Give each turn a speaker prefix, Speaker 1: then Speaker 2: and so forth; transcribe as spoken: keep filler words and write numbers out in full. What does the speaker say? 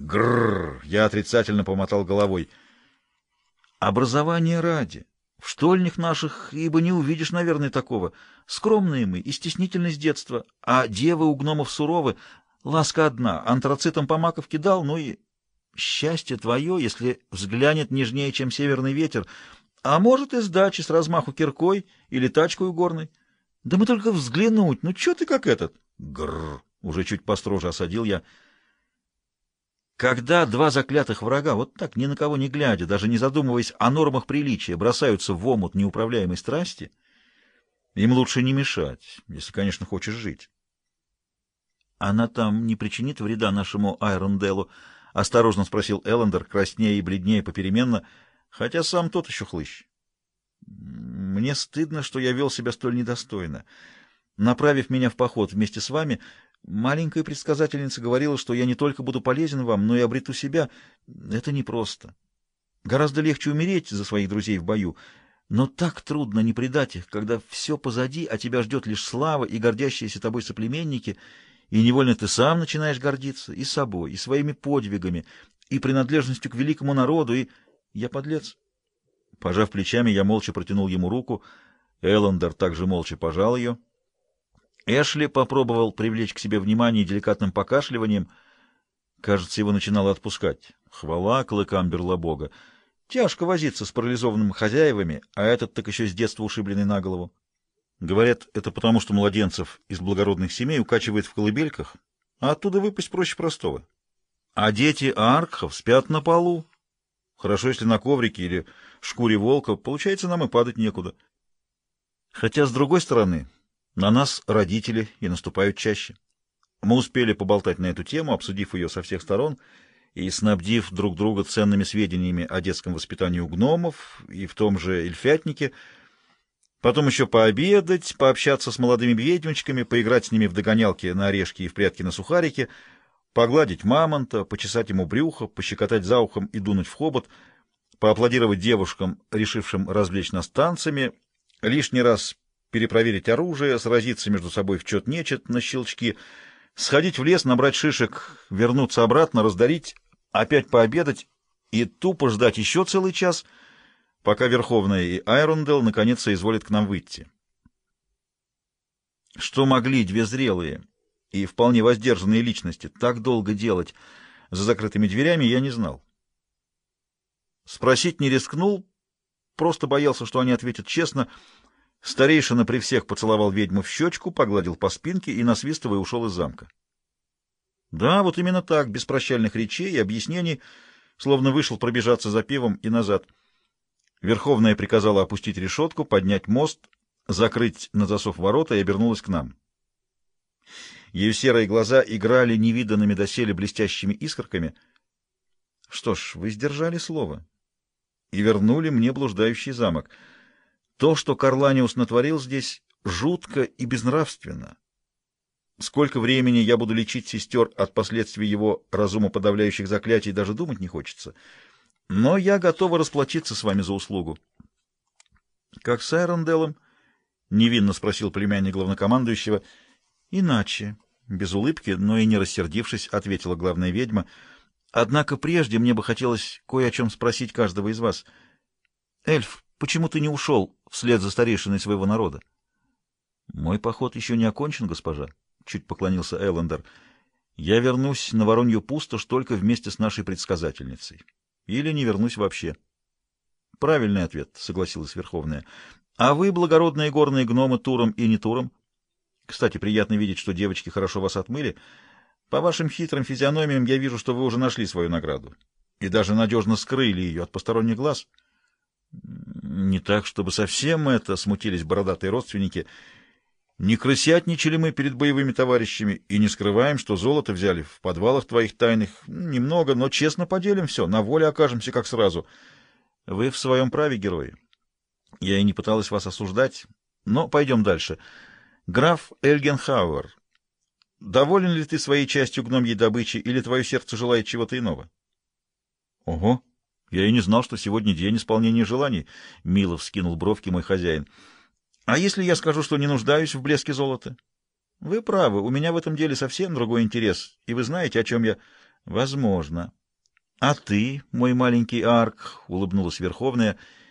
Speaker 1: Грррр! Я отрицательно помотал головой. Образование ради. В штольнях наших, ибо не увидишь, наверное, такого. Скромные мы и стеснительны с детства, а девы у гномов суровы. Ласка одна, антрацитом по маковке дал, ну и счастье твое, если взглянет нежнее, чем северный ветер, а может и сдачи с размаху киркой или тачкой горной. Да мы только взглянуть, ну чё ты как этот? Грррр! Уже чуть построже осадил я. Когда два заклятых врага, вот так, ни на кого не глядя, даже не задумываясь о нормах приличия, бросаются в омут неуправляемой страсти, им лучше не мешать, если, конечно, хочешь жить. «Она там не причинит вреда нашему Айронделлу?» — осторожно спросил Эллендер, краснее и бледнее попеременно, хотя сам тот еще хлыщ. «Мне стыдно, что я вел себя столь недостойно. Направив меня в поход вместе с вами, маленькая предсказательница говорила, что я не только буду полезен вам, но и обрету себя. Это непросто. Гораздо легче умереть за своих друзей в бою, но так трудно не предать их, когда все позади, а тебя ждет лишь слава и гордящиеся тобой соплеменники, и невольно ты сам начинаешь гордиться и собой, и своими подвигами, и принадлежностью к великому народу, и... Я подлец». Пожав плечами, я молча протянул ему руку. Эллендер также молча пожал ее. Эшли попробовал привлечь к себе внимание деликатным покашливанием. Кажется, его начинало отпускать. Хвала клыкам Берлобога. Тяжко возиться с парализованными хозяевами, а этот так еще с детства ушибленный на голову. Говорят, это потому, что младенцев из благородных семей укачивает в колыбельках, а оттуда выпасть проще простого. А дети Аркхов спят на полу. Хорошо, если на коврике или шкуре волка, получается, нам и падать некуда. Хотя, с другой стороны, на нас родители и наступают чаще. Мы успели поболтать на эту тему, обсудив ее со всех сторон и снабдив друг друга ценными сведениями о детском воспитании у гномов и в том же Эльфятнике. Потом еще пообедать, пообщаться с молодыми ведьмочками, поиграть с ними в догонялки на орешки и в прятки на сухарики, погладить мамонта, почесать ему брюхо, пощекотать за ухом и дунуть в хобот, поаплодировать девушкам, решившим развлечь нас танцами, лишний раз перепроверить оружие, сразиться между собой в чет-нечет на щелчки, сходить в лес, набрать шишек, вернуться обратно, раздарить, опять пообедать и тупо ждать еще целый час, пока Верховная и Айрондел наконец соизволят к нам выйти. Что могли две зрелые и вполне воздержанные личности так долго делать за закрытыми дверями, я не знал. Спросить не рискнул, просто боялся, что они ответят честно. Старейшина при всех поцеловал ведьму в щечку, погладил по спинке и, насвистывая, ушел из замка. Да, вот именно так, без прощальных речей и объяснений, словно вышел пробежаться за пивом и назад. Верховная приказала опустить решетку, поднять мост, закрыть на засов ворота и обернулась к нам. Ее серые глаза играли невиданными доселе блестящими искорками. Что ж, вы сдержали слово и вернули мне блуждающий замок. То, что Карланиус натворил здесь, жутко и безнравственно. Сколько времени я буду лечить сестер от последствий его разумоподавляющих заклятий, даже думать не хочется. Но я готова расплатиться с вами за услугу. — Как с Айронделлом? — невинно спросил племянник главнокомандующего. — Иначе, без улыбки, но и не рассердившись, ответила главная ведьма. — Однако прежде мне бы хотелось кое о чем спросить каждого из вас. Эльф, почему ты не ушел вслед за старейшиной своего народа? — Мой поход еще не окончен, госпожа, — чуть поклонился Эллендер. — Я вернусь на Воронью пустошь только вместе с нашей предсказательницей. Или не вернусь вообще. — Правильный ответ, — согласилась Верховная. — А вы, благородные горные гномы, Туром и не Туром? Кстати, приятно видеть, что девочки хорошо вас отмыли. По вашим хитрым физиономиям я вижу, что вы уже нашли свою награду. И даже надежно скрыли ее от посторонних глаз. Не так, чтобы совсем это, — смутились бородатые родственники. Не крысятничали мы перед боевыми товарищами и не скрываем, что золото взяли в подвалах твоих тайных. Немного, но честно поделим все, на воле окажемся как сразу. Вы в своем праве, герои. Я и не пыталась вас осуждать, но пойдем дальше. Граф Эльгенхауэр, доволен ли ты своей частью гномьей добычи или твое сердце желает чего-то иного? Ого! Я и не знал, что сегодня день исполнения желаний, — мило вскинул бровки мой хозяин. А если я скажу, что не нуждаюсь в блеске золота? Вы правы, у меня в этом деле совсем другой интерес, и вы знаете, о чем я... Возможно. А ты, мой маленький Арк, — улыбнулась Верховная,